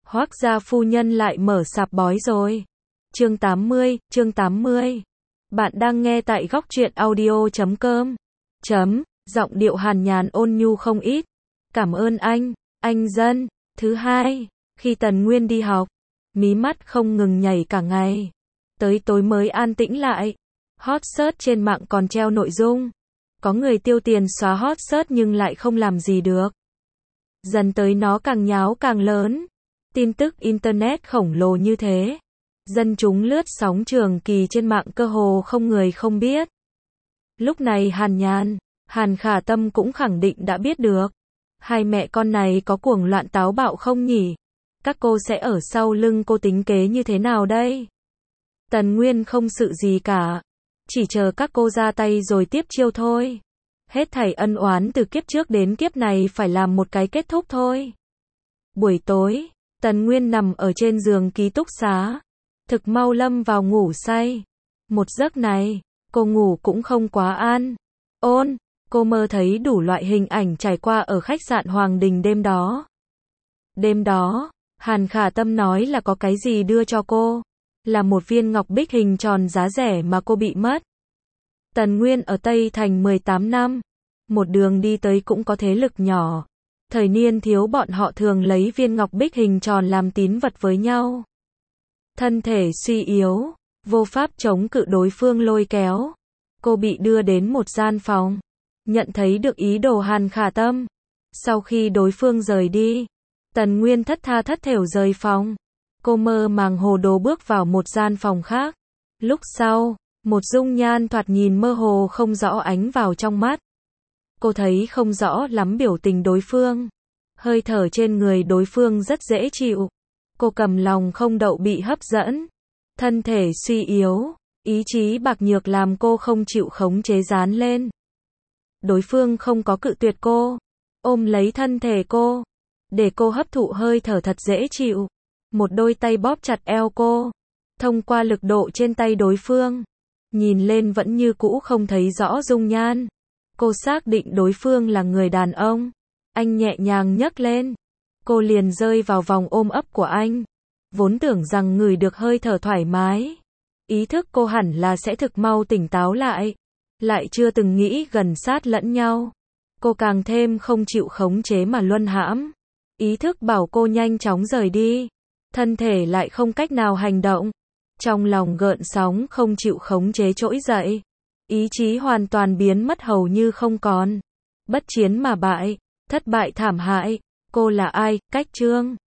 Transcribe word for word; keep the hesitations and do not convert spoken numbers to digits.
Hoác gia phu nhân lại mở sạp bói rồi. Chương tám mươi, chương tám mươi. Bạn đang nghe tại góc truyện audio chấm com. Chấm, giọng điệu hàn nhàn ôn nhu không ít. Cảm ơn anh, anh Dân. Thứ hai, khi Tần Nguyên đi học, mí mắt không ngừng nhảy cả ngày. Tới tối mới an tĩnh lại. Hot search trên mạng còn treo nội dung. Có người tiêu tiền xóa hot search nhưng lại không làm gì được. Dần tới nó càng nháo càng lớn. Tin tức Internet khổng lồ như thế. Dân chúng lướt sóng trường kỳ trên mạng cơ hồ không người không biết. Lúc này Hàn Nhàn, Hàn Khả Tâm cũng khẳng định đã biết được. Hai mẹ con này có cuồng loạn táo bạo không nhỉ? Các cô sẽ ở sau lưng cô tính kế như thế nào đây? Tần Nguyên không sự gì cả. Chỉ chờ các cô ra tay rồi tiếp chiêu thôi. Hết thảy ân oán từ kiếp trước đến kiếp này phải làm một cái kết thúc thôi. Buổi tối, Tần Nguyên nằm ở trên giường ký túc xá. Thực mau lâm vào ngủ say. Một giấc này, cô ngủ cũng không quá an. Ôn, cô mơ thấy đủ loại hình ảnh trải qua ở khách sạn Hoàng Đình đêm đó. Đêm đó, Hàn Khả Tâm nói là có cái gì đưa cho cô. Là một viên ngọc bích hình tròn giá rẻ mà cô bị mất. Tần Nguyên ở Tây Thành mười tám năm. Một đường đi tới cũng có thế lực nhỏ. Thời niên thiếu bọn họ thường lấy viên ngọc bích hình tròn làm tín vật với nhau. Thân thể suy yếu, vô pháp chống cự đối phương lôi kéo. Cô bị đưa đến một gian phòng. Nhận thấy được ý đồ Hàn Khả Tâm. Sau khi đối phương rời đi, Tần Nguyên thất tha thất thểu rời phòng. Cô mơ màng hồ đồ bước vào một gian phòng khác. Lúc sau, một dung nhan thoạt nhìn mơ hồ không rõ ánh vào trong mắt. Cô thấy không rõ lắm biểu tình đối phương. Hơi thở trên người đối phương rất dễ chịu. Cô cầm lòng không đậu bị hấp dẫn. Thân thể suy yếu, ý chí bạc nhược làm cô không chịu khống chế dán lên. Đối phương không có cự tuyệt cô. Ôm lấy thân thể cô. Để cô hấp thụ hơi thở thật dễ chịu. Một đôi tay bóp chặt eo cô. Thông qua lực độ trên tay đối phương. Nhìn lên vẫn như cũ không thấy rõ dung nhan. Cô xác định đối phương là người đàn ông. Anh nhẹ nhàng nhấc lên. Cô liền rơi vào vòng ôm ấp của anh. Vốn tưởng rằng ngửi được hơi thở thoải mái. Ý thức cô hẳn là sẽ thực mau tỉnh táo lại. Lại chưa từng nghĩ gần sát lẫn nhau. Cô càng thêm không chịu khống chế mà luân hãm. Ý thức bảo cô nhanh chóng rời đi. Thân thể lại không cách nào hành động. Trong lòng gợn sóng không chịu khống chế trỗi dậy. Ý chí hoàn toàn biến mất hầu như không còn. Bất chiến mà bại. Thất bại thảm hại. Cô là ai? Cách chương